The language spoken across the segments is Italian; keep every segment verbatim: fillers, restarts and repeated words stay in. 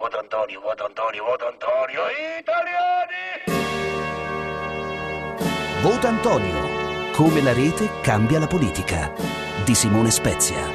voto Antonio, voto Antonio, voto Antonio, italiani! Vota Antonio. Come la rete cambia la politica. Di Simone Spezia.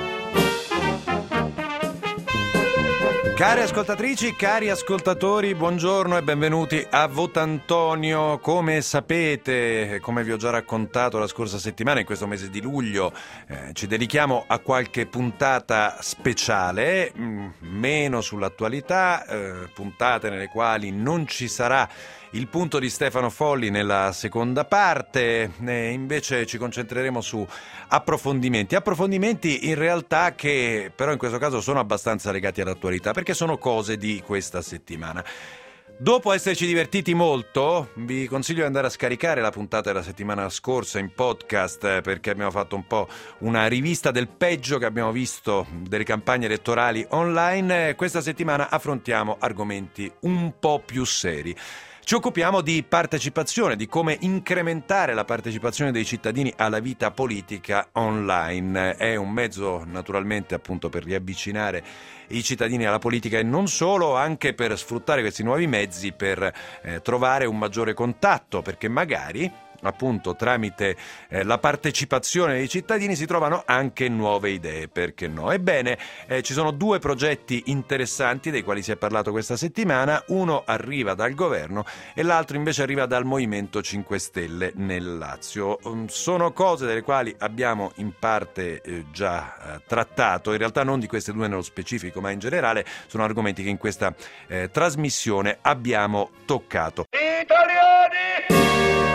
Cari ascoltatrici, cari ascoltatori, buongiorno e benvenuti a Vota Antonio. Come sapete, come vi ho già raccontato la scorsa settimana, in questo mese di luglio eh, ci dedichiamo a qualche puntata speciale, mh, meno sull'attualità, eh, puntate nelle quali non ci sarà il punto di Stefano Folli nella seconda parte, eh, invece ci concentreremo su approfondimenti, approfondimenti in realtà che però in questo caso sono abbastanza legati all'attualità, perché sono cose di questa settimana. Dopo esserci divertiti molto, vi consiglio di andare a scaricare la puntata della settimana scorsa in podcast, perché abbiamo fatto un po' una rivista del peggio che abbiamo visto delle campagne elettorali online. Questa settimana affrontiamo argomenti un po' più seri. Ci occupiamo di partecipazione, di come incrementare la partecipazione dei cittadini alla vita politica online. È un mezzo naturalmente appunto per riavvicinare i cittadini alla politica e non solo, anche per sfruttare questi nuovi mezzi per eh, trovare un maggiore contatto, perché magari appunto tramite eh, la partecipazione dei cittadini si trovano anche nuove idee, perché no? Ebbene, eh, ci sono due progetti interessanti dei quali si è parlato questa settimana. Uno arriva dal governo e l'altro invece arriva dal Movimento cinque Stelle nel Lazio. Um, sono cose delle quali abbiamo in parte eh, già eh, trattato, in realtà non di queste due nello specifico, ma in generale sono argomenti che in questa eh, trasmissione abbiamo toccato. Italiani!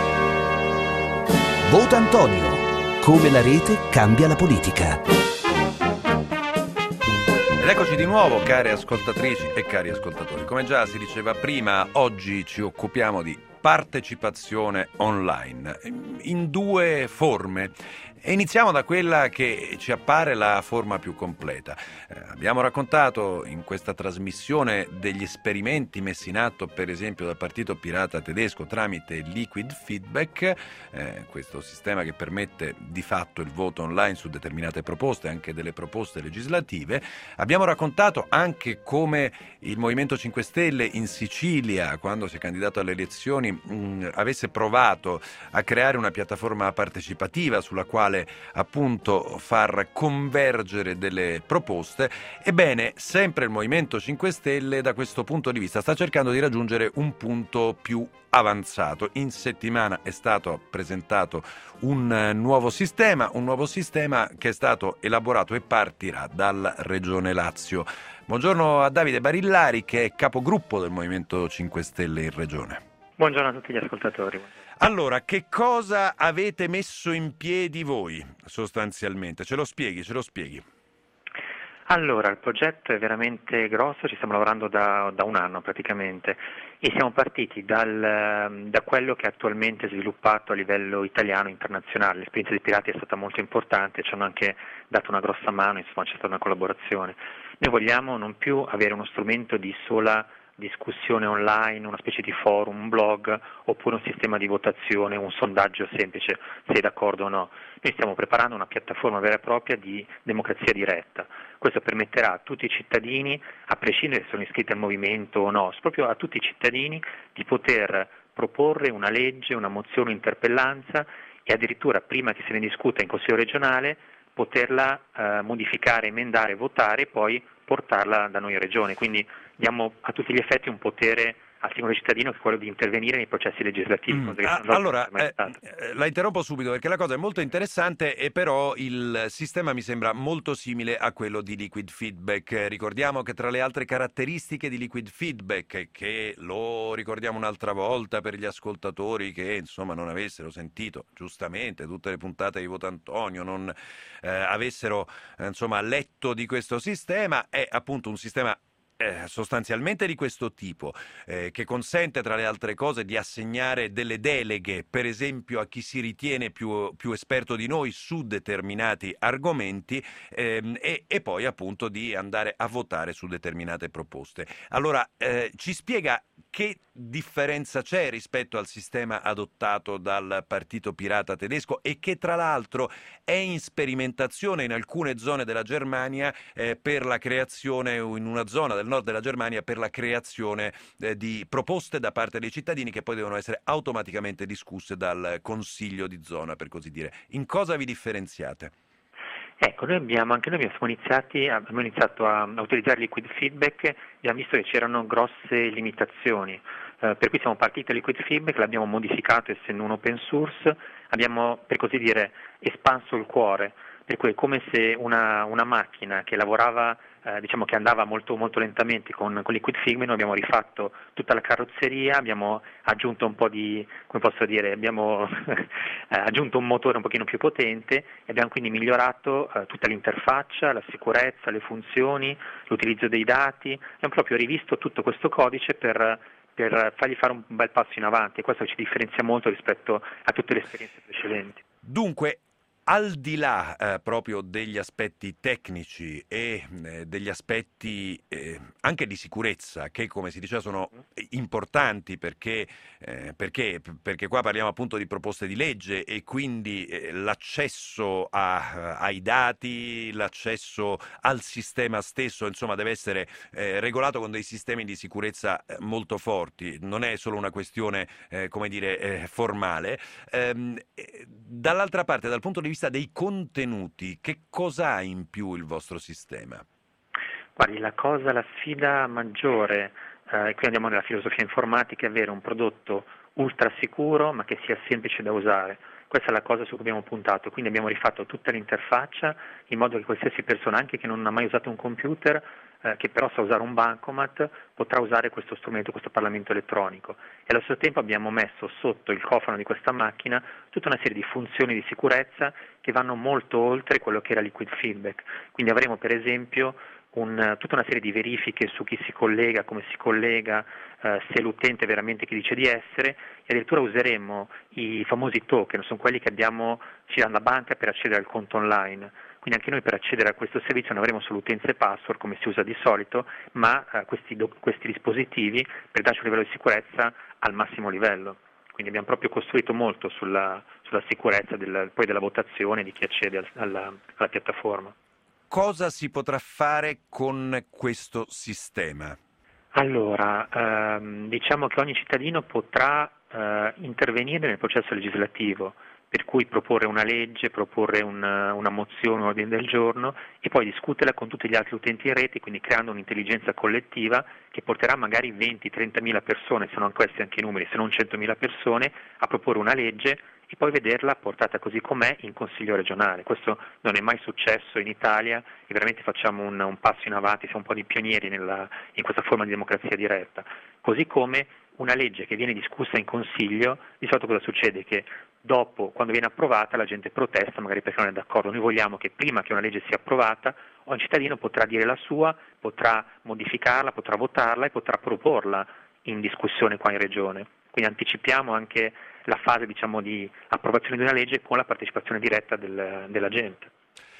Vota Antonio. Come la rete cambia la politica. Ed eccoci di nuovo, care ascoltatrici e cari ascoltatori. Come già si diceva prima, oggi ci occupiamo di partecipazione online in due forme. E iniziamo da quella che ci appare la forma più completa. Eh, abbiamo raccontato in questa trasmissione degli esperimenti messi in atto, per esempio, dal Partito Pirata tedesco tramite Liquid Feedback, eh, questo sistema che permette di fatto il voto online su determinate proposte, anche delle proposte legislative. Abbiamo raccontato anche come il Movimento cinque Stelle in Sicilia, quando si è candidato alle elezioni, mh, avesse provato a creare una piattaforma partecipativa sulla quale appunto far convergere delle proposte. Ebbene, sempre il Movimento cinque Stelle da questo punto di vista sta cercando di raggiungere un punto più avanzato. In settimana è stato presentato un nuovo sistema, un nuovo sistema che è stato elaborato e partirà dalla Regione Lazio. Buongiorno a Davide Barillari, che è capogruppo del Movimento cinque Stelle in Regione. Buongiorno a tutti gli ascoltatori. Allora, che cosa avete messo in piedi voi sostanzialmente? Ce lo spieghi, ce lo spieghi. Allora, il progetto è veramente grosso, ci stiamo lavorando da, da un anno praticamente e siamo partiti dal, da quello che è attualmente sviluppato a livello italiano e internazionale. L'esperienza dei pirati è stata molto importante, ci hanno anche dato una grossa mano, insomma c'è stata una collaborazione. Noi vogliamo non più avere uno strumento di sola discussione online, una specie di forum, un blog, oppure un sistema di votazione, un sondaggio semplice, sei d'accordo o no. Noi stiamo preparando una piattaforma vera e propria di democrazia diretta. Questo permetterà a tutti i cittadini, a prescindere se sono iscritti al movimento o no, proprio a tutti i cittadini di poter proporre una legge, una mozione, un'interpellanza e addirittura prima che se ne discuta in Consiglio regionale poterla eh, modificare, emendare, votare e poi portarla da noi in Regione. Quindi diamo a tutti gli effetti un potere al singolo cittadino che è quello di intervenire nei processi legislativi. Mm. Ah, allora, eh, la interrompo subito perché la cosa è molto interessante e però il sistema mi sembra molto simile a quello di Liquid Feedback. Ricordiamo che tra le altre caratteristiche di Liquid Feedback, che lo ricordiamo un'altra volta per gli ascoltatori che insomma non avessero sentito giustamente tutte le puntate di Vota Antonio, non eh, avessero eh, insomma letto di questo sistema, è appunto un sistema Eh, sostanzialmente di questo tipo, eh, che consente tra le altre cose di assegnare delle deleghe, per esempio a chi si ritiene più, più esperto di noi su determinati argomenti, ehm, e, e poi appunto di andare a votare su determinate proposte. Allora, eh, ci spiega che differenza c'è rispetto al sistema adottato dal Partito Pirata tedesco e che tra l'altro è in sperimentazione in alcune zone della Germania eh, per la creazione, in una zona del nord della Germania, per la creazione eh, di proposte da parte dei cittadini che poi devono essere automaticamente discusse dal consiglio di zona, per così dire. In cosa vi differenziate? Ecco, noi abbiamo, anche noi abbiamo iniziati, abbiamo iniziato a, a utilizzare Liquid Feedback, abbiamo visto che c'erano grosse limitazioni, eh, per cui siamo partiti da Liquid Feedback, l'abbiamo modificato essendo un open source, abbiamo per così dire espanso il cuore, per cui è come se una, una macchina che lavorava, eh, diciamo che andava molto, molto lentamente con, con Liquid Feedback, noi abbiamo rifatto tutta la carrozzeria, abbiamo aggiunto un po' di, come posso dire, abbiamo aggiunto un motore un pochino più potente e abbiamo quindi migliorato eh, tutta l'interfaccia, la sicurezza, le funzioni, l'utilizzo dei dati, abbiamo proprio rivisto tutto questo codice per, per fargli fare un bel passo in avanti e questo ci differenzia molto rispetto a tutte le esperienze precedenti. Dunque, al di là eh, proprio degli aspetti tecnici e eh, degli aspetti eh, anche di sicurezza, che come si diceva sono importanti perché, eh, perché, perché qua parliamo appunto di proposte di legge e quindi eh, l'accesso a, ai dati, l'accesso al sistema stesso, insomma, deve essere eh, regolato con dei sistemi di sicurezza molto forti, non è solo una questione, eh, come dire, eh, formale. Ehm, dall'altra parte, dal punto di vista dei contenuti, che cosa ha in più il vostro sistema? Guardi, la cosa, la sfida maggiore, eh, qui andiamo nella filosofia informatica, è avere un prodotto ultra sicuro ma che sia semplice da usare. Questa è la cosa su cui abbiamo puntato, quindi abbiamo rifatto tutta l'interfaccia in modo che qualsiasi persona, anche che non ha mai usato un computer, eh, che però sa usare un bancomat, potrà usare questo strumento, questo Parlamento elettronico. E allo stesso tempo abbiamo messo sotto il cofano di questa macchina tutta una serie di funzioni di sicurezza che vanno molto oltre quello che era Liquid Feedback. Quindi avremo per esempio Un, tutta una serie di verifiche su chi si collega, come si collega, eh, se l'utente è veramente chi dice di essere e addirittura useremo i famosi token, sono quelli che abbiamo, ci danno la banca per accedere al conto online. Quindi anche noi per accedere a questo servizio non avremo solo utenza e password come si usa di solito, ma eh, questi, questi dispositivi per darci un livello di sicurezza al massimo livello. Quindi abbiamo proprio costruito molto sulla, sulla sicurezza del, poi della votazione di chi accede al, alla, alla piattaforma. Cosa si potrà fare con questo sistema? Allora, ehm, diciamo che ogni cittadino potrà eh, intervenire nel processo legislativo, per cui proporre una legge, proporre un, una mozione, un ordine del giorno e poi discuterla con tutti gli altri utenti in rete, quindi creando un'intelligenza collettiva che porterà magari venti trentamila persone, se non questi anche i numeri, se non centomila persone, a proporre una legge e poi vederla portata così com'è in Consiglio regionale. Questo non è mai successo in Italia e veramente facciamo un, un passo in avanti, siamo un po' di pionieri nella, in questa forma di democrazia diretta. Così come una legge che viene discussa in Consiglio, di solito cosa succede? Che dopo, quando viene approvata, la gente protesta, magari perché non è d'accordo. Noi vogliamo che prima che una legge sia approvata, ogni cittadino potrà dire la sua, potrà modificarla, potrà votarla e potrà proporla in discussione qua in Regione. Quindi anticipiamo anche la fase, diciamo, di approvazione di una legge con la partecipazione diretta del, della gente.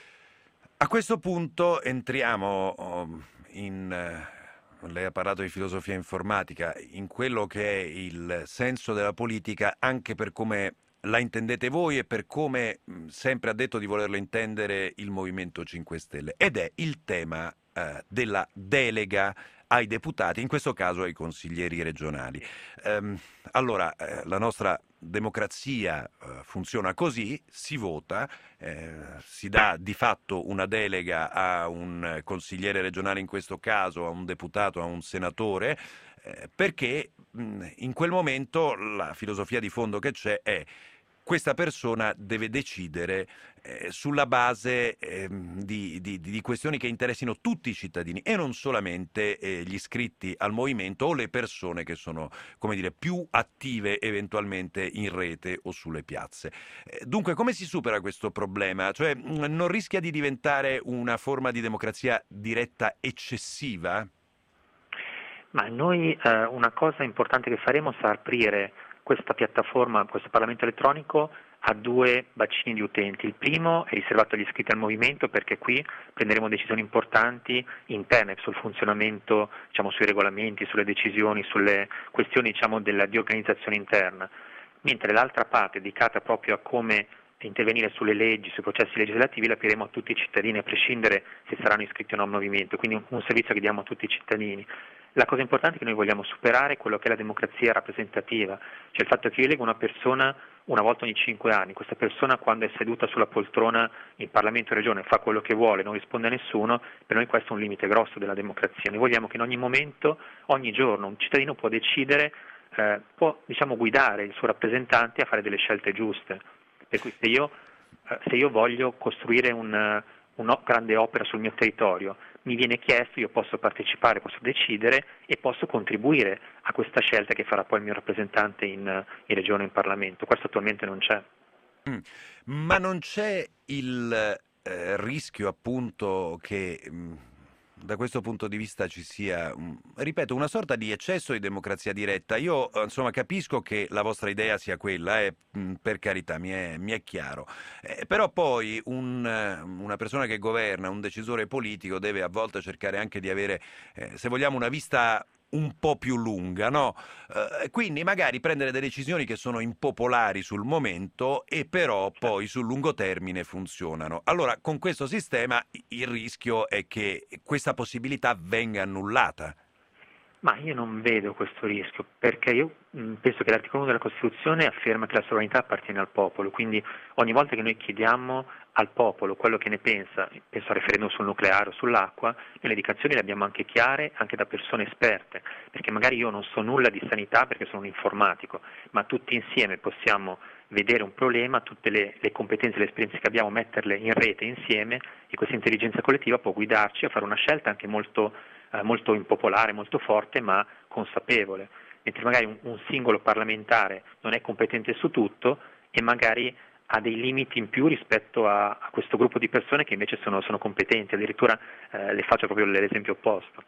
A questo punto entriamo in... Lei ha parlato di filosofia informatica, in quello che è il senso della politica anche per come la intendete voi e per come sempre ha detto di volerlo intendere il Movimento cinque Stelle, ed è il tema eh, della delega ai deputati, in questo caso ai consiglieri regionali. Ehm, allora, eh, la nostra democrazia eh, funziona così, si vota, eh, si dà di fatto una delega a un consigliere regionale, in questo caso a un deputato, a un senatore, eh, perché mh, in quel momento la filosofia di fondo che c'è è: questa persona deve decidere eh, sulla base eh, di, di, di questioni che interessino tutti i cittadini e non solamente eh, gli iscritti al movimento o le persone che sono, come dire, più attive eventualmente in rete o sulle piazze. Eh, dunque, come si supera questo problema? Cioè, non rischia di diventare una forma di democrazia diretta eccessiva? Ma noi eh, una cosa importante che faremo sarà aprire questa piattaforma, questo Parlamento elettronico ha due bacini di utenti. Il primo è riservato agli iscritti al movimento, perché qui prenderemo decisioni importanti interne sul funzionamento, diciamo, sui regolamenti, sulle decisioni, sulle questioni, diciamo, della, di organizzazione interna, mentre l'altra parte dedicata proprio a come intervenire sulle leggi, sui processi legislativi, la apriremo a tutti i cittadini, a prescindere se saranno iscritti o no al movimento, quindi un, un servizio che diamo a tutti i cittadini. La cosa importante è che noi vogliamo superare quello che è la democrazia rappresentativa, cioè il fatto che io eleggo una persona una volta ogni cinque anni, questa persona quando è seduta sulla poltrona in Parlamento e Regione fa quello che vuole, non risponde a nessuno, per noi questo è un limite grosso della democrazia. Noi vogliamo che in ogni momento, ogni giorno, un cittadino può decidere, eh, può, diciamo, guidare il suo rappresentante a fare delle scelte giuste. Per cui se io, eh, se io voglio costruire un, una grande opera sul mio territorio, mi viene chiesto, io posso partecipare, posso decidere e posso contribuire a questa scelta che farà poi il mio rappresentante in, in Regione e in Parlamento. Questo attualmente non c'è. Mm. Ma non c'è il eh, rischio, appunto, che mh, da questo punto di vista ci sia, mh, ripeto, una sorta di eccesso di democrazia diretta? Io, eh, insomma, capisco che la vostra idea sia quella, eh, mh, per carità, mi è, mi è chiaro. Eh, però poi un, eh, una persona che governa, un decisore politico, deve a volte cercare anche di avere, eh, se vogliamo, una vista un po' più lunga, no? Eh, quindi magari prendere delle decisioni che sono impopolari sul momento e però poi sul lungo termine funzionano. Allora, con questo sistema il rischio è che questa possibilità venga annullata. Ma io non vedo questo rischio, perché io mh, penso che l'articolo uno della Costituzione afferma che la sovranità appartiene al popolo, quindi ogni volta che noi chiediamo al popolo quello che ne pensa, penso al referendum sul nucleare o sull'acqua, le indicazioni le abbiamo anche chiare, anche da persone esperte, perché magari io non so nulla di sanità perché sono un informatico, ma tutti insieme possiamo vedere un problema, tutte le, le competenze e le esperienze che abbiamo, metterle in rete insieme, e questa intelligenza collettiva può guidarci a fare una scelta anche molto Eh, molto impopolare, molto forte, ma consapevole, mentre magari un, un singolo parlamentare non è competente su tutto e magari ha dei limiti in più rispetto a, a questo gruppo di persone che invece sono, sono competenti. Addirittura eh, le faccio proprio l'esempio opposto.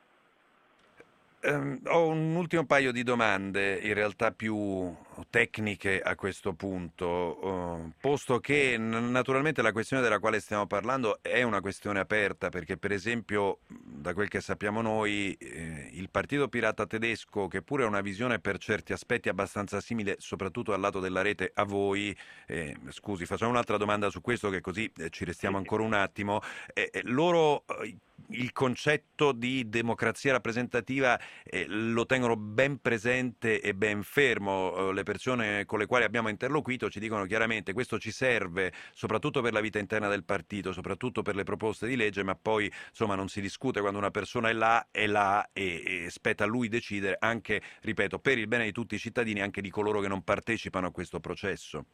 Um, ho un ultimo paio di domande, in realtà più tecniche a questo punto, uh, posto che n- naturalmente la questione della quale stiamo parlando è una questione aperta, perché per esempio, da quel che sappiamo noi, eh, il Partito Pirata Tedesco, che pure ha una visione per certi aspetti abbastanza simile, soprattutto al lato della rete, a voi, eh, scusi, facciamo un'altra domanda su questo che così eh, ci restiamo ancora un attimo, eh, eh, loro... Eh, il concetto di democrazia rappresentativa eh, lo tengono ben presente e ben fermo. Eh, le persone con le quali abbiamo interloquito ci dicono chiaramente questo ci serve soprattutto per la vita interna del partito, soprattutto per le proposte di legge, ma poi insomma non si discute. Quando una persona è là, è là e, e spetta a lui decidere, anche, ripeto, per il bene di tutti i cittadini, anche di coloro che non partecipano a questo processo.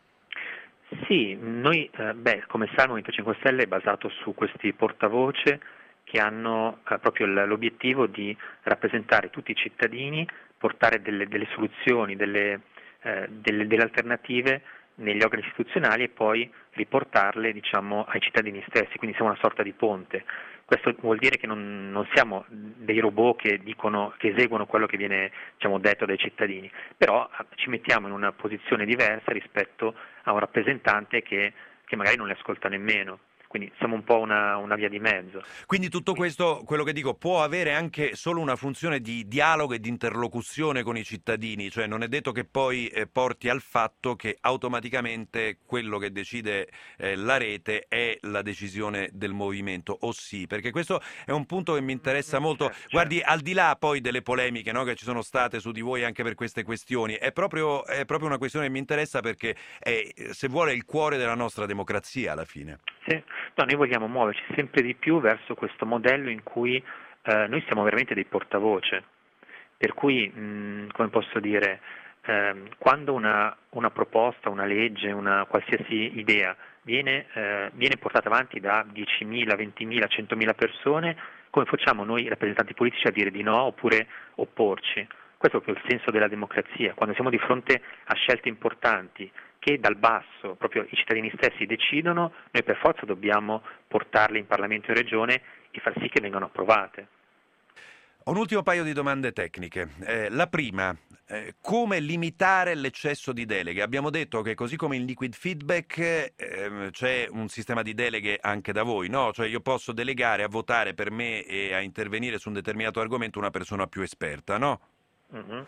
Sì, noi, eh, beh, come sa, il Movimento cinque Stelle è basato su questi portavoce che hanno eh, proprio l'obiettivo di rappresentare tutti i cittadini, portare delle, delle soluzioni, delle, eh, delle, delle alternative negli organi istituzionali e poi riportarle, diciamo, ai cittadini stessi, quindi siamo una sorta di ponte. Questo vuol dire che non, non siamo dei robot che dicono, che eseguono quello che viene, diciamo, detto dai cittadini, però ci mettiamo in una posizione diversa rispetto a un rappresentante che, che magari non li ascolta nemmeno. Quindi siamo un po' una, una via di mezzo. Quindi tutto questo, quello che dico, può avere anche solo una funzione di dialogo e di interlocuzione con i cittadini, cioè non è detto che poi eh, porti al fatto che automaticamente quello che decide eh, la rete è la decisione del movimento, o sì, perché questo è un punto che mi interessa molto. Certo, Guardi, certo. al di là poi delle polemiche, no, che ci sono state su di voi anche per queste questioni, è proprio, è proprio una questione che mi interessa perché è, se vuole, il cuore della nostra democrazia alla fine. Sì. No, noi vogliamo muoverci sempre di più verso questo modello in cui eh, noi siamo veramente dei portavoce, per cui, mh, come posso dire, eh, quando una, una proposta, una legge, una qualsiasi idea viene, eh, viene portata avanti da diecimila, ventimila, centomila persone, come facciamo noi rappresentanti politici a dire di no oppure opporci? Questo è proprio il senso della democrazia, quando siamo di fronte a scelte importanti che dal basso proprio i cittadini stessi decidono, noi per forza dobbiamo portarle in Parlamento e Regione e far sì che vengano approvate. Un ultimo paio di domande tecniche. Eh, la prima, eh, come limitare l'eccesso di deleghe? Abbiamo detto che così come in liquid feedback eh, c'è un sistema di deleghe anche da voi, no? Cioè io posso delegare a votare per me e a intervenire su un determinato argomento una persona più esperta, no? Mm-hmm.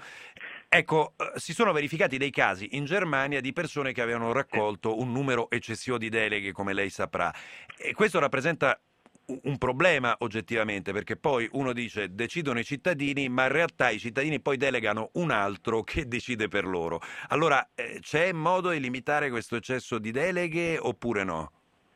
Ecco, eh, si sono verificati dei casi in Germania di persone che avevano raccolto un numero eccessivo di deleghe, come lei saprà, e questo rappresenta un problema oggettivamente, perché poi uno dice decidono i cittadini, ma in realtà i cittadini poi delegano un altro che decide per loro. Allora eh, c'è modo di limitare questo eccesso di deleghe oppure no?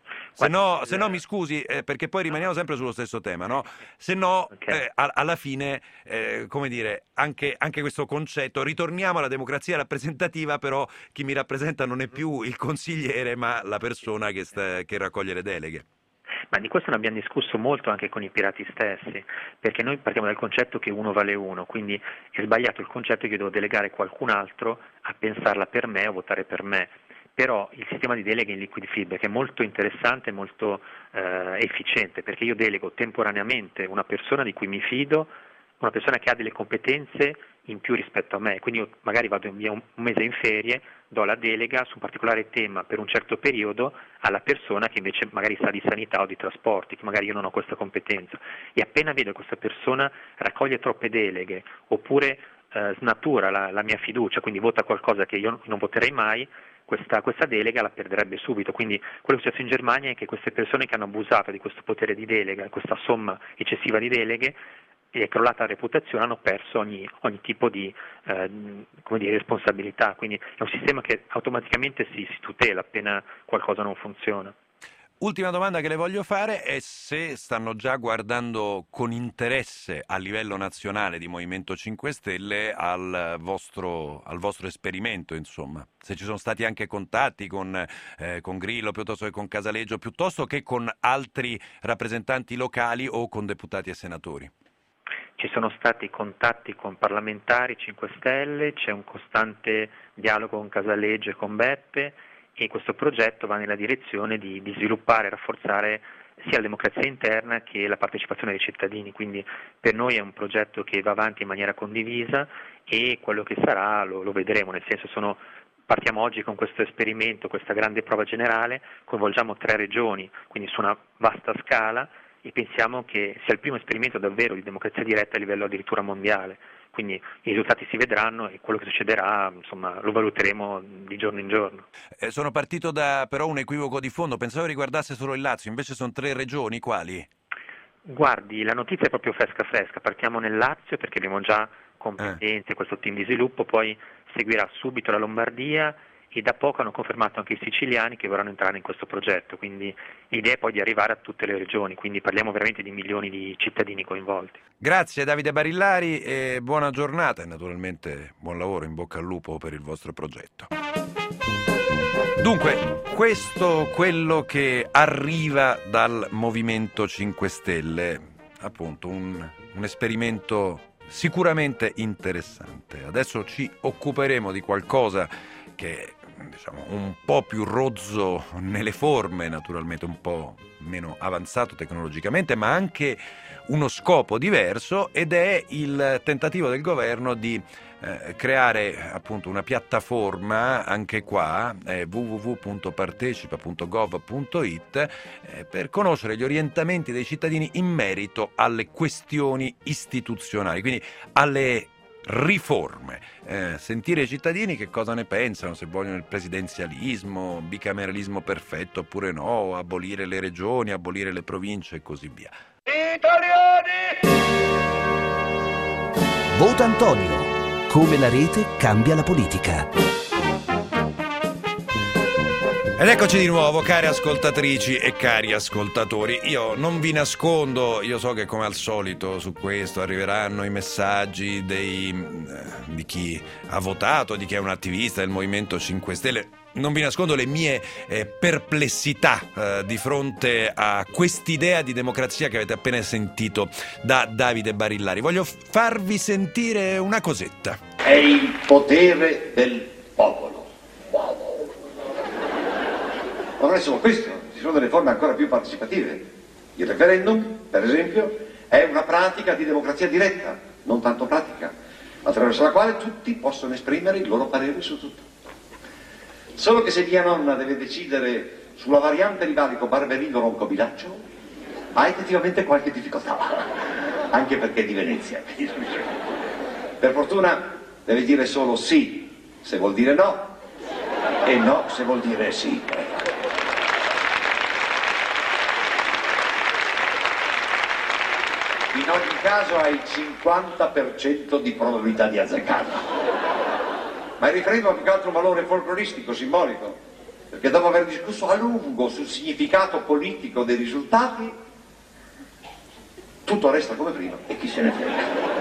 Se no, se no mi scusi, eh, perché poi rimaniamo sempre sullo stesso tema, no? Se no, okay. eh, a- alla fine, eh, come dire, anche, anche questo concetto, ritorniamo alla democrazia rappresentativa, però chi mi rappresenta non è più il consigliere, ma la persona che, sta, che raccoglie le deleghe. Ma di questo ne abbiamo discusso molto anche con i pirati stessi, perché noi partiamo dal concetto che uno vale uno, quindi è sbagliato il concetto che io devo delegare qualcun altro a pensarla per me o votare per me. Però il sistema di delega in liquid feedback è molto interessante e molto eh, efficiente, perché io delego temporaneamente una persona di cui mi fido, una persona che ha delle competenze in più rispetto a me, quindi io magari vado via un mese in ferie, do la delega su un particolare tema per un certo periodo alla persona che invece magari sa di sanità o di trasporti, che magari io non ho questa competenza, e appena vedo che questa persona raccoglie troppe deleghe oppure eh, snatura la, la mia fiducia, quindi vota qualcosa che io non voterei mai, Questa, questa delega la perderebbe subito. Quindi quello che è successo in Germania è che queste persone che hanno abusato di questo potere di delega, questa somma eccessiva di deleghe, e è crollata la reputazione, hanno perso ogni, ogni tipo di, eh, come dire, responsabilità. Quindi è un sistema che automaticamente si, si tutela appena qualcosa non funziona. Ultima domanda che le voglio fare è se stanno già guardando con interesse a livello nazionale di Movimento cinque Stelle al vostro, al vostro esperimento, insomma. Se ci sono stati anche contatti con, eh, con Grillo piuttosto che con Casaleggio, piuttosto che con altri rappresentanti locali o con deputati e senatori. Ci sono stati contatti con parlamentari cinque Stelle, c'è un costante dialogo con Casaleggio e con Beppe, e questo progetto va nella direzione di, di sviluppare e rafforzare sia la democrazia interna che la partecipazione dei cittadini, quindi per noi è un progetto che va avanti in maniera condivisa e quello che sarà lo, lo vedremo, nel senso sono, partiamo oggi con questo esperimento, questa grande prova generale, coinvolgiamo tre regioni, quindi su una vasta scala, e pensiamo che sia il primo esperimento davvero di democrazia diretta a livello addirittura mondiale. Quindi i risultati si vedranno e quello che succederà, insomma, lo valuteremo di giorno in giorno. Eh, sono partito da però un equivoco di fondo, pensavo riguardasse solo il Lazio, invece sono tre regioni, quali? Guardi, la notizia è proprio fresca fresca, partiamo nel Lazio perché abbiamo già competenze, eh. questo team di sviluppo, poi seguirà subito la Lombardia e da poco hanno confermato anche i siciliani che vorranno entrare in questo progetto, quindi l'idea è poi di arrivare a tutte le regioni, quindi parliamo veramente di milioni di cittadini coinvolti. Grazie Davide Barillari e buona giornata e naturalmente buon lavoro, in bocca al lupo per il vostro progetto. Dunque, questo quello che arriva dal Movimento cinque Stelle, appunto un, un esperimento sicuramente interessante. Adesso ci occuperemo di qualcosa che diciamo un po' più rozzo nelle forme, naturalmente un po' meno avanzato tecnologicamente, ma anche uno scopo diverso, ed è il tentativo del governo di eh, creare appunto una piattaforma, anche qua eh, w w w punto partecipa punto gov punto i t, eh, per conoscere gli orientamenti dei cittadini in merito alle questioni istituzionali, quindi alle riforme, eh, sentire i cittadini che cosa ne pensano, se vogliono il presidenzialismo, bicameralismo perfetto oppure no, abolire le regioni, abolire le province e così via. Italiani! Vota Antonio. Come la rete cambia la politica. Ed eccoci di nuovo, care ascoltatrici e cari ascoltatori. Io non vi nascondo, io so che come al solito su questo arriveranno i messaggi dei, eh, di chi ha votato, di chi è un attivista del Movimento cinque Stelle. Non vi nascondo le mie eh, perplessità eh, di fronte a quest'idea di democrazia che avete appena sentito da Davide Barillari. Voglio farvi sentire una cosetta. È il potere del popolo. Ma non è solo questo, ci sono delle forme ancora più partecipative. Il referendum, per esempio, È una pratica di democrazia diretta, non tanto pratica, attraverso la quale tutti possono esprimere il loro parere su tutto. Solo che se mia nonna deve decidere sulla variante di valico Barberino Roncobilaccio, ha effettivamente qualche difficoltà, anche perché è di Venezia. Per fortuna deve dire solo sì se vuol dire no e no se vuol dire sì. In ogni caso ha il cinquanta per cento di probabilità di azzeccarla. Ma il referendum ha più che altro un valore folcloristico, simbolico, perché dopo aver discusso a lungo sul significato politico dei risultati, tutto resta come prima e chi se ne frega.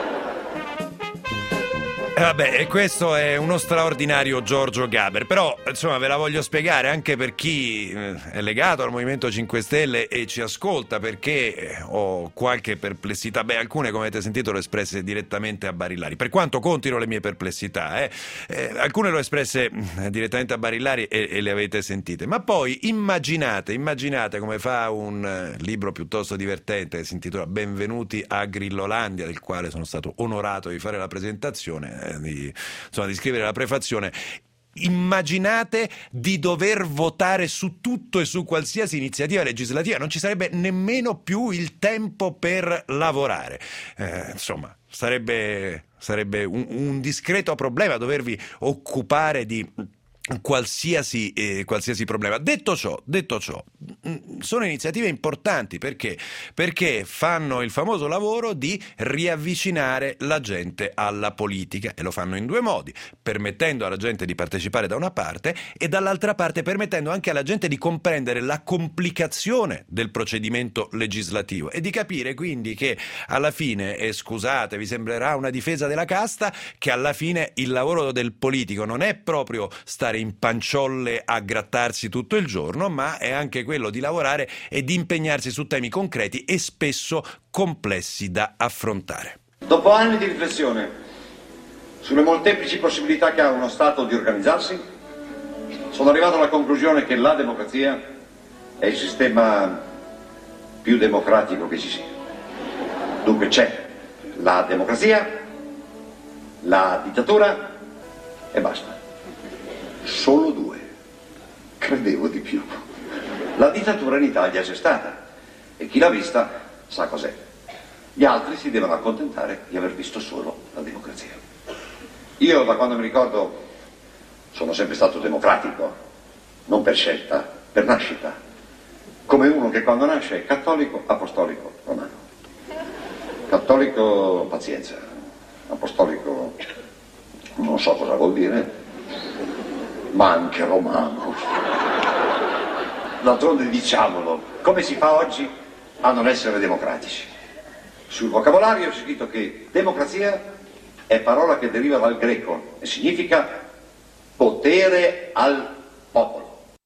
Eh vabbè, e questo è uno straordinario Giorgio Gaber, però insomma ve la voglio spiegare anche per chi è legato al Movimento cinque Stelle e ci ascolta, perché ho qualche perplessità. Beh, alcune, come avete sentito, le ho espresse direttamente a Barillari, per quanto contino le mie perplessità, eh. Eh, alcune le ho espresse direttamente a Barillari e, e le avete sentite, ma poi immaginate, immaginate come fa un libro piuttosto divertente che si intitola Benvenuti a Grillolandia, del quale sono stato onorato di fare la presentazione, Di, insomma, di scrivere la prefazione. Immaginate di dover votare su tutto e su qualsiasi iniziativa legislativa, non ci sarebbe nemmeno più il tempo per lavorare. Eh, insomma, sarebbe, sarebbe un, un discreto problema dovervi occupare di qualsiasi eh, qualsiasi problema. Detto ciò, detto ciò, sono iniziative importanti perché perché fanno il famoso lavoro di riavvicinare la gente alla politica, e lo fanno in due modi: permettendo alla gente di partecipare da una parte e dall'altra parte permettendo anche alla gente di comprendere la complicazione del procedimento legislativo e di capire quindi che alla fine, e scusate, vi sembrerà una difesa della casta, che alla fine il lavoro del politico non è proprio stare in panciolle a grattarsi tutto il giorno, ma è anche quello di lavorare e di impegnarsi su temi concreti e spesso complessi da affrontare. Dopo anni di riflessione sulle molteplici possibilità che ha uno Stato di organizzarsi, sono arrivato alla conclusione che la democrazia è il sistema più democratico che ci sia. Dunque c'è la democrazia, la dittatura e basta. Solo due. Credevo di più. La dittatura in Italia c'è stata e chi l'ha vista sa cos'è. Gli altri si devono accontentare di aver visto solo la democrazia. Io, da quando mi ricordo, sono sempre stato democratico, non per scelta, per nascita, come uno che quando nasce è cattolico, apostolico, romano. Cattolico, pazienza, apostolico, non so cosa vuol dire, ma anche romano. D'altronde, diciamolo, come si fa oggi a non essere democratici? Sul vocabolario c'è scritto che democrazia è parola che deriva dal greco e significa potere al popolo.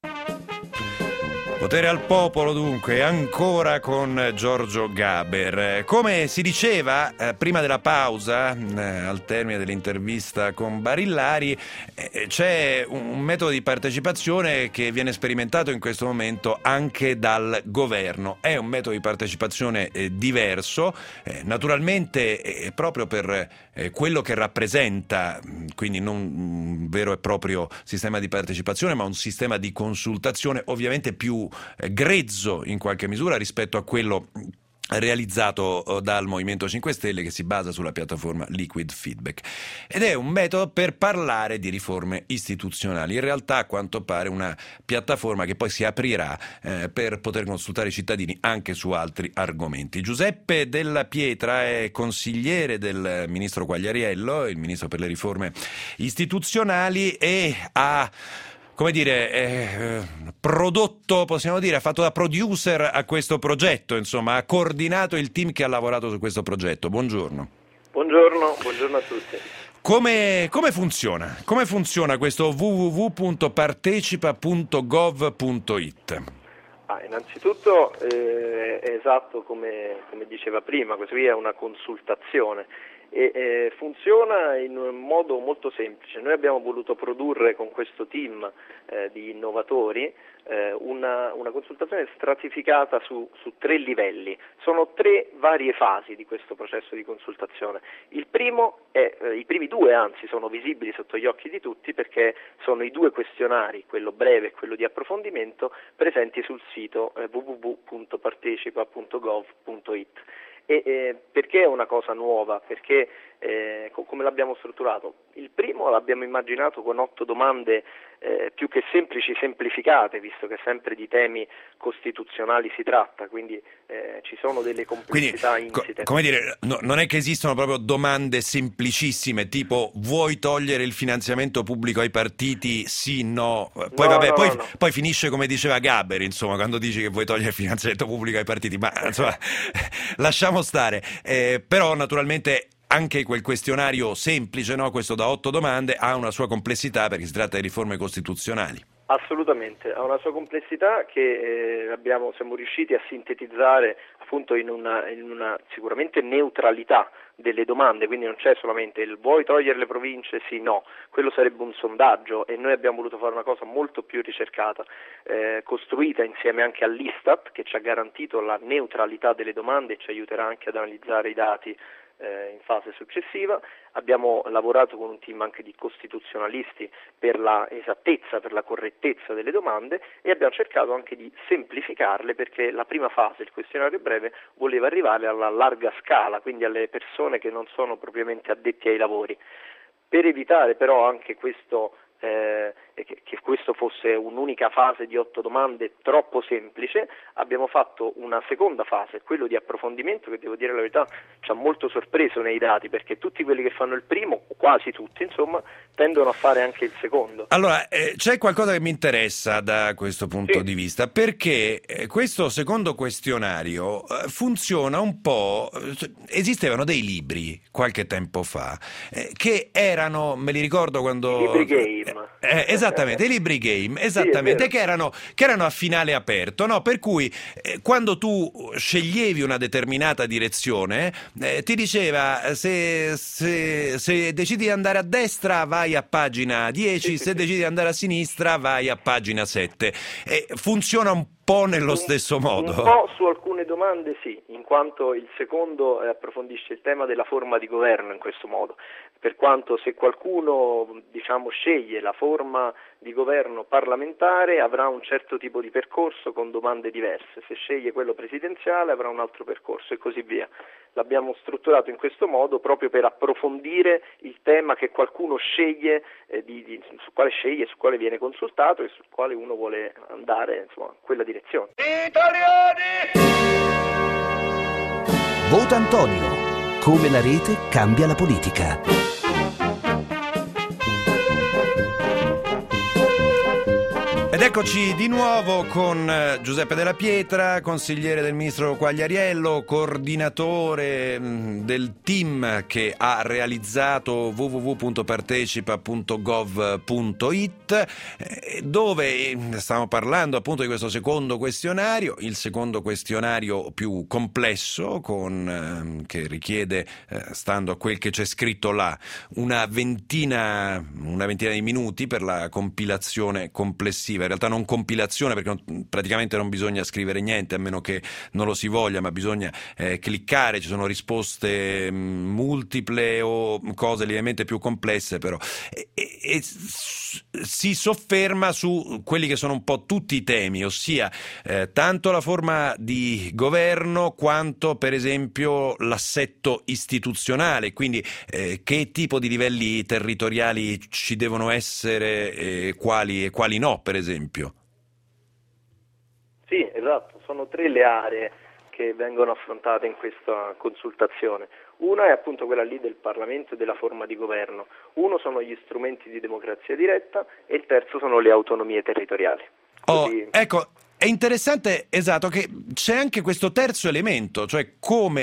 Potere al popolo, dunque, ancora con Giorgio Gaber. Come si diceva eh, prima della pausa, eh, al termine dell'intervista con Barillari, eh, c'è un, un metodo di partecipazione che viene sperimentato in questo momento anche dal governo. È un metodo di partecipazione eh, diverso, eh, naturalmente eh, proprio per eh, quello che rappresenta, quindi non un vero e proprio sistema di partecipazione, ma un sistema di consultazione ovviamente più grezzo in qualche misura rispetto a quello realizzato dal Movimento cinque Stelle, che si basa sulla piattaforma Liquid Feedback, ed è un metodo per parlare di riforme istituzionali. In realtà, a quanto pare, una piattaforma che poi si aprirà eh, per poter consultare i cittadini anche su altri argomenti. Giuseppe Della Pietra è consigliere del ministro Quagliariello, il ministro per le riforme istituzionali, e ha come dire, eh, prodotto, possiamo dire, ha fatto da producer a questo progetto, insomma, ha coordinato il team che ha lavorato su questo progetto. Buongiorno. Buongiorno, buongiorno a tutti. Come, come funziona? Come funziona questo w w w punto partecipa punto gov punto i t? Ah, innanzitutto eh, è esatto come, come diceva prima, questa qui è una consultazione e eh, funziona in un modo molto semplice. Noi abbiamo voluto produrre con questo team eh, di innovatori eh, una, una consultazione stratificata su, su tre livelli. Sono tre varie fasi di questo processo di consultazione. Il primo è, eh, i primi due anzi sono visibili sotto gli occhi di tutti perché sono i due questionari, quello breve e quello di approfondimento, presenti sul sito eh, w w w punto partecipa punto gov punto it. E, eh, perché è una cosa nuova? Perché eh, co- come l'abbiamo strutturato? Il primo l'abbiamo immaginato con otto domande eh, più che semplici, semplificate, visto che sempre di temi costituzionali si tratta, quindi eh, ci sono delle complessità quindi, insite. Co- come dire, no, non è che esistono proprio domande semplicissime, tipo vuoi togliere il finanziamento pubblico ai partiti? Sì, no. Poi No, vabbè, no, poi, no, no. poi finisce come diceva Gaber, insomma, quando dici che vuoi togliere il finanziamento pubblico ai partiti, ma insomma, lasciamo stare. Eh, però naturalmente anche quel questionario semplice, no? Questo da otto domande, ha una sua complessità perché si tratta di riforme costituzionali. Assolutamente, ha una sua complessità che eh, abbiamo, siamo riusciti a sintetizzare appunto in una, in una sicuramente neutralità delle domande, quindi non c'è solamente il vuoi togliere le province, sì, no, quello sarebbe un sondaggio e noi abbiamo voluto fare una cosa molto più ricercata, eh, costruita insieme anche all'Istat che ci ha garantito la neutralità delle domande e ci aiuterà anche ad analizzare i dati in fase successiva. Abbiamo lavorato con un team anche di costituzionalisti per la esattezza, per la correttezza delle domande e abbiamo cercato anche di semplificarle perché la prima fase, il questionario breve, voleva arrivare alla larga scala, quindi alle persone che non sono propriamente addetti ai lavori. Per evitare però anche questo Eh, che, che questo fosse un'unica fase di otto domande troppo semplice, abbiamo fatto una seconda fase, quello di approfondimento, che devo dire la verità ci ha molto sorpreso nei dati, perché tutti quelli che fanno il primo, quasi tutti insomma, tendono a fare anche il secondo. Allora, eh, c'è qualcosa che mi interessa da questo punto Sì. di vista, perché eh, questo secondo questionario eh, funziona un po', eh, esistevano dei libri qualche tempo fa eh, che erano, me li ricordo quando... I libri game. Eh, esattamente, i libri game, esattamente, Sì, che erano, che erano a finale aperto, no? Per cui eh, quando tu sceglievi una determinata direzione, eh, ti diceva se, se, se decidi di andare a destra vai a pagina dieci, Sì, se sì, decidi di andare a sinistra vai a pagina sette. Eh, funziona un po' nello Un- stesso modo. Un po' su alcune domande sì, in quanto il secondo eh, approfondisce il tema della forma di governo in questo modo, per quanto se qualcuno diciamo sceglie la forma di governo parlamentare avrà un certo tipo di percorso con domande diverse, se sceglie quello presidenziale avrà un altro percorso e così via. L'abbiamo strutturato in questo modo proprio per approfondire il tema che qualcuno sceglie, eh, di, di, su quale sceglie, su quale viene consultato e su quale uno vuole andare, insomma, in quella direzione. Italiani! Vota Antonio. Come la rete cambia la politica. Ed eccoci di nuovo con Giuseppe Della Pietra, consigliere del ministro Quagliariello, coordinatore del team che ha realizzato w w w punto partecipa punto gov punto it, dove stiamo parlando appunto di questo secondo questionario, il secondo questionario più complesso, con, che richiede, stando a quel che c'è scritto là, una ventina, una ventina di minuti per la compilazione complessiva. In realtà non compilazione, perché non, praticamente non bisogna scrivere niente a meno che non lo si voglia, ma bisogna eh, cliccare, ci sono risposte mh, multiple o cose lievemente più complesse, però e, e, e si sofferma su quelli che sono un po' tutti i temi, ossia eh, tanto la forma di governo quanto per esempio l'assetto istituzionale, quindi eh, che tipo di livelli territoriali ci devono essere e quali e quali no, per esempio. Sì, esatto, sono tre le aree che vengono affrontate in questa consultazione. Una è appunto quella lì del Parlamento e della forma di governo, uno sono gli strumenti di democrazia diretta e il terzo sono le autonomie territoriali. Oh, Così... ecco, è interessante, esatto, che c'è anche questo terzo elemento, cioè come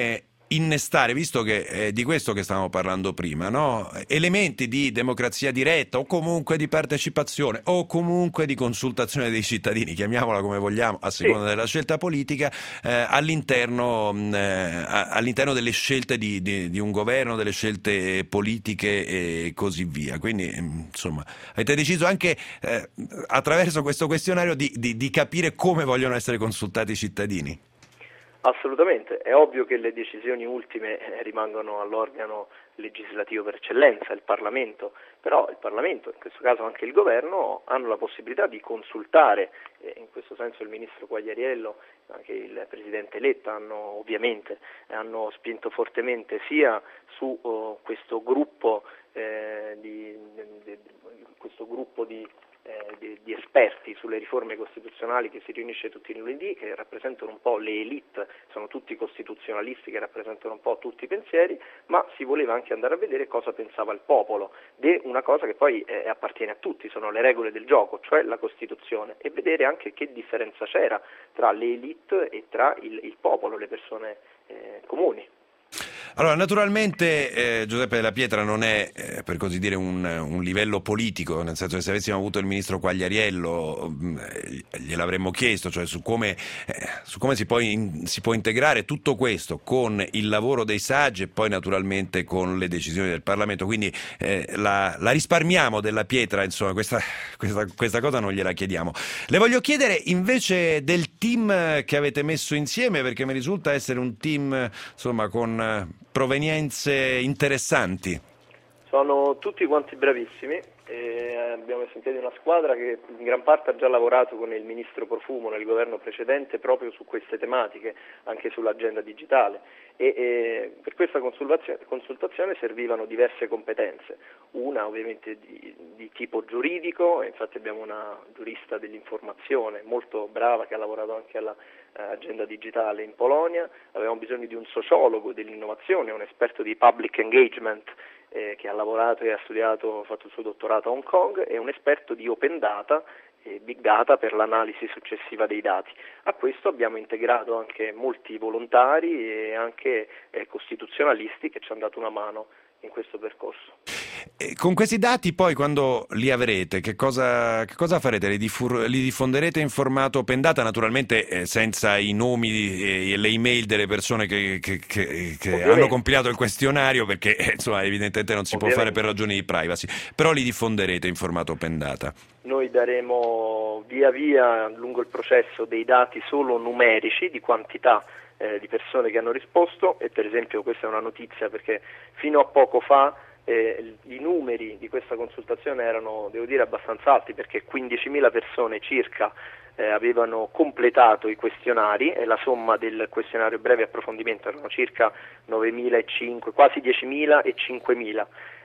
innestare, visto che è di questo che stavamo parlando prima, no? Elementi di democrazia diretta o comunque di partecipazione o comunque di consultazione dei cittadini, chiamiamola come vogliamo a seconda sì. della scelta politica, eh, all'interno, eh, all'interno delle scelte di, di, di un governo, delle scelte politiche e così via. Quindi insomma avete deciso anche eh, attraverso questo questionario di, di, di capire come vogliono essere consultati i cittadini. Assolutamente, è ovvio che le decisioni ultime rimangono all'organo legislativo per eccellenza, il Parlamento, però il Parlamento, in questo caso anche il Governo, hanno la possibilità di consultare, e in questo senso il Ministro Quagliariello e anche il Presidente Letta hanno ovviamente hanno spinto fortemente sia su uh, questo gruppo eh, di, di, di questo gruppo di Eh, di, di esperti sulle riforme costituzionali che si riunisce tutti i lunedì, che rappresentano un po' le elite, sono tutti costituzionalisti che rappresentano un po' tutti i pensieri, ma si voleva anche andare a vedere cosa pensava il popolo di una cosa che poi eh, appartiene a tutti, sono le regole del gioco, cioè la Costituzione, e vedere anche che differenza c'era tra le elite e tra il, il popolo, le persone eh, comuni. Allora, naturalmente eh, Giuseppe Della Pietra non è, eh, per così dire, un, un livello politico, nel senso che se avessimo avuto il ministro Quagliariello eh, gliel'avremmo chiesto, cioè su come, eh, su come si, può in, si può integrare tutto questo con il lavoro dei saggi e poi naturalmente con le decisioni del Parlamento, quindi eh, la, la risparmiamo Della Pietra, insomma questa, questa, questa cosa non gliela chiediamo. Le voglio chiedere invece del team che avete messo insieme, perché mi risulta essere un team insomma con provenienze interessanti. Sono tutti quanti bravissimi, e abbiamo messo in piedi una squadra che in gran parte ha già lavorato con il ministro Profumo nel governo precedente proprio su queste tematiche, anche sull'agenda digitale, e, e per questa consultazione, consultazione servivano diverse competenze, una ovviamente di, di tipo giuridico, infatti abbiamo una giurista dell'informazione molto brava che ha lavorato anche alla agenda digitale in Polonia, avevamo bisogno di un sociologo dell'innovazione, un esperto di public engagement eh, che ha lavorato e ha studiato, ha fatto il suo dottorato a Hong Kong, e un esperto di open data e big data per l'analisi successiva dei dati. A questo abbiamo integrato anche molti volontari e anche eh, costituzionalisti che ci hanno dato una mano in questo percorso. E con questi dati poi quando li avrete, che cosa, che cosa farete? Li, diffur- li diffonderete in formato open data, naturalmente eh, senza i nomi e le email delle persone che, che, che, che hanno compilato il questionario, perché eh, insomma evidentemente non si Ovviamente. può fare per ragioni di privacy, però li diffonderete in formato open data. Noi daremo via via lungo il processo dei dati solo numerici di quantità eh, di persone che hanno risposto, e per esempio questa è una notizia perché fino a poco fa Eh, i numeri di questa consultazione erano, devo dire, abbastanza alti, perché quindicimila persone circa eh, avevano completato i questionari, e la somma del questionario breve approfondimento erano circa novemilacinquecento, quasi diecimila e cinquemila.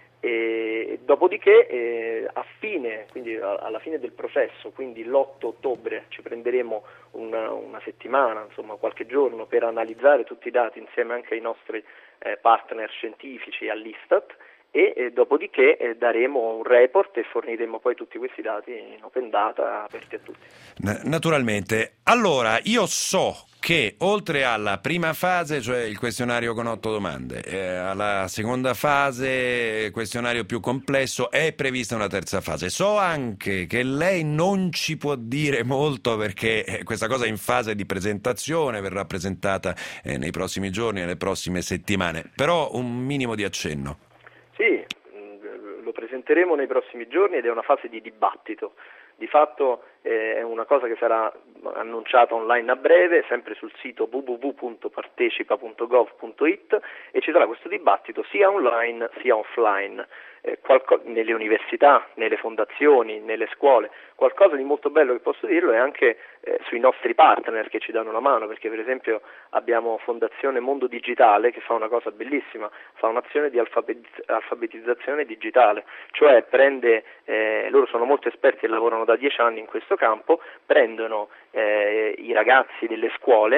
E dopodiché eh, a fine, quindi alla fine del processo, quindi l'otto ottobre, ci prenderemo una, una settimana, insomma qualche giorno, per analizzare tutti i dati insieme anche ai nostri eh, partner scientifici all'Istat, e eh, dopodiché eh, daremo un report e forniremo poi tutti questi dati in open data aperti a tutti. Naturalmente. Allora, io so che oltre alla prima fase, cioè il questionario con otto domande, eh, alla seconda fase, questionario più complesso, è prevista una terza fase. So anche che lei non ci può dire molto perché questa cosa è in fase di presentazione, verrà presentata eh, nei prossimi giorni, nelle prossime settimane, però un minimo di accenno. Sì, lo presenteremo nei prossimi giorni ed è una fase di dibattito. Di fatto eh, è una cosa che sarà annunciata online a breve, sempre sul sito w w w punto partecipa punto gov punto it, e ci sarà questo dibattito sia online sia offline, eh, qualco- nelle università, nelle fondazioni, nelle scuole. Qualcosa di molto bello che posso dirlo è anche eh, sui nostri partner che ci danno una mano, perché per esempio abbiamo Fondazione Mondo Digitale che fa una cosa bellissima, fa un'azione di alfabetiz- alfabetizzazione digitale, cioè prende, eh, loro sono molto esperti e lavorano da dieci anni in questo campo, prendono eh, i ragazzi delle scuole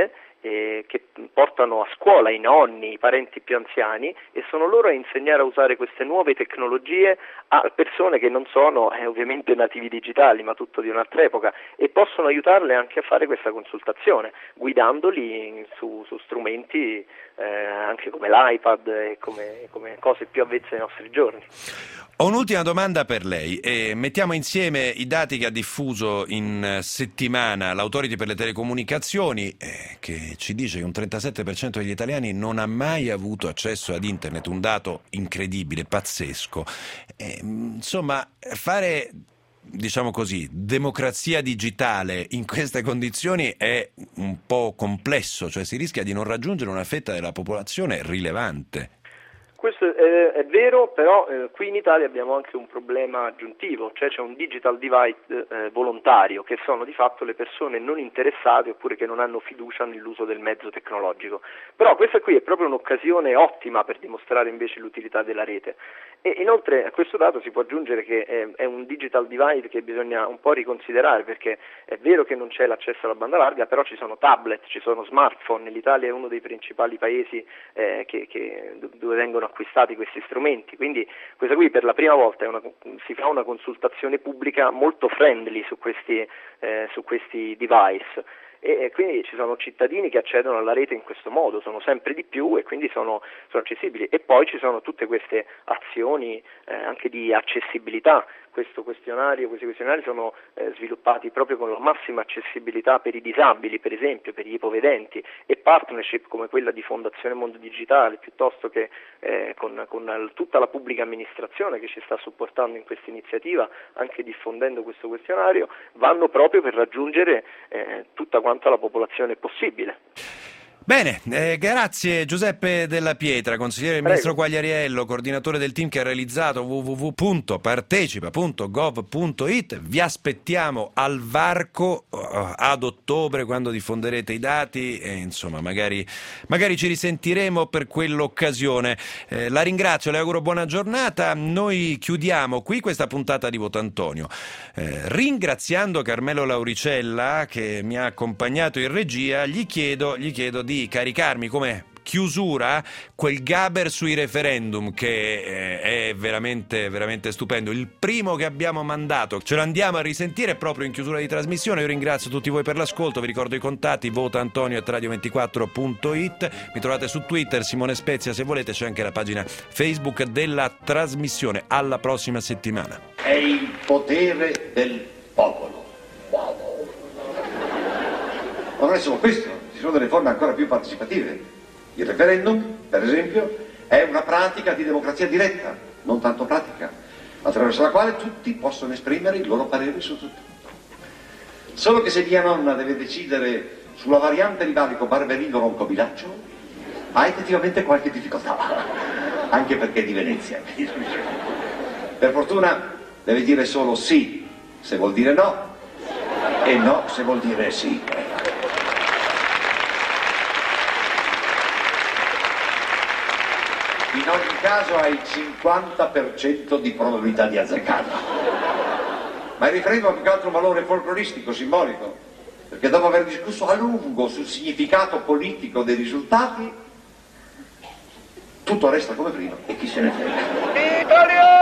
eh, che portano a scuola i nonni, i parenti più anziani, e sono loro a insegnare a usare queste nuove tecnologie a persone che non sono eh, ovviamente nativi digitali, ma tutto di un'altra epoca, e possono aiutarle anche a fare questa consultazione, guidandoli su, su strumenti eh, anche come l'iPad e come, come cose più avvezze ai nostri giorni. Ho un'ultima domanda per lei. Eh, mettiamo insieme i dati che ha diffuso in settimana l'Authority per le telecomunicazioni, eh, che ci dice che un trentasette per cento degli italiani non ha mai avuto accesso ad internet, un dato incredibile, pazzesco. Eh, insomma, fare, diciamo così, democrazia digitale in queste condizioni è un po' complesso, cioè si rischia di non raggiungere una fetta della popolazione rilevante. Questo è, è vero, però eh, qui in Italia abbiamo anche un problema aggiuntivo, cioè c'è un digital divide eh, volontario, che sono di fatto le persone non interessate oppure che non hanno fiducia nell'uso del mezzo tecnologico. Però questa qui è proprio un'occasione ottima per dimostrare invece l'utilità della rete. E inoltre a questo dato si può aggiungere che è, è un digital divide che bisogna un po' riconsiderare, perché è vero che non c'è l'accesso alla banda larga, però ci sono tablet, ci sono smartphone. L'Italia è uno dei principali paesi eh, che, che, dove vengono acquistati questi strumenti, quindi questa qui per la prima volta è una, si fa una consultazione pubblica molto friendly su questi, eh, su questi device. E quindi ci sono cittadini che accedono alla rete in questo modo, sono sempre di più e quindi sono, sono accessibili. E poi ci sono tutte queste azioni eh, anche di accessibilità. Questo questionario, questi questionari sono eh, sviluppati proprio con la massima accessibilità per i disabili, per esempio, per gli ipovedenti, e partnership come quella di Fondazione Mondo Digitale, piuttosto che eh, con, con il, tutta la pubblica amministrazione che ci sta supportando in questa iniziativa, anche diffondendo questo questionario, vanno proprio per raggiungere eh, tutta quanta la popolazione possibile. Bene, eh, grazie Giuseppe Della Pietra, consigliere del Prego. ministro Quagliariello, coordinatore del team che ha realizzato w w w punto partecipa punto gov punto it. Vi aspettiamo al varco uh, ad ottobre, quando diffonderete i dati, e insomma magari, magari ci risentiremo per quell'occasione. Eh, la ringrazio, le auguro buona giornata. Noi chiudiamo qui questa puntata di Votantonio, eh, ringraziando Carmelo Lauricella che mi ha accompagnato in regia. Gli chiedo, gli chiedo di caricarmi come chiusura quel Gaber sui referendum, che eh, è veramente veramente stupendo, il primo che abbiamo mandato. Ce lo andiamo a risentire proprio in chiusura di trasmissione. Io ringrazio tutti voi per l'ascolto, vi ricordo i contatti: votantonio at radio ventiquattro punto it, mi trovate su Twitter, Simone Spezia se volete, c'è anche la pagina Facebook della trasmissione. Alla prossima settimana. È il potere del popolo. Ma non è solo questo, ci sono delle forme ancora più partecipative. Il referendum, per esempio, è una pratica di democrazia diretta, non tanto pratica, attraverso la quale tutti possono esprimere il loro parere su tutto. Solo che se mia nonna deve decidere sulla variante di valico Barberino Roncobilaccio, ha effettivamente qualche difficoltà, anche perché è di Venezia. Per fortuna deve dire solo sì se vuol dire no, e no se vuol dire sì. In ogni caso ha il cinquanta per cento di probabilità di azzeccarla. Ma il referendum ha più che altro un valore folcloristico, simbolico, perché dopo aver discusso a lungo sul significato politico dei risultati, tutto resta come prima e chi se ne frega. Italia!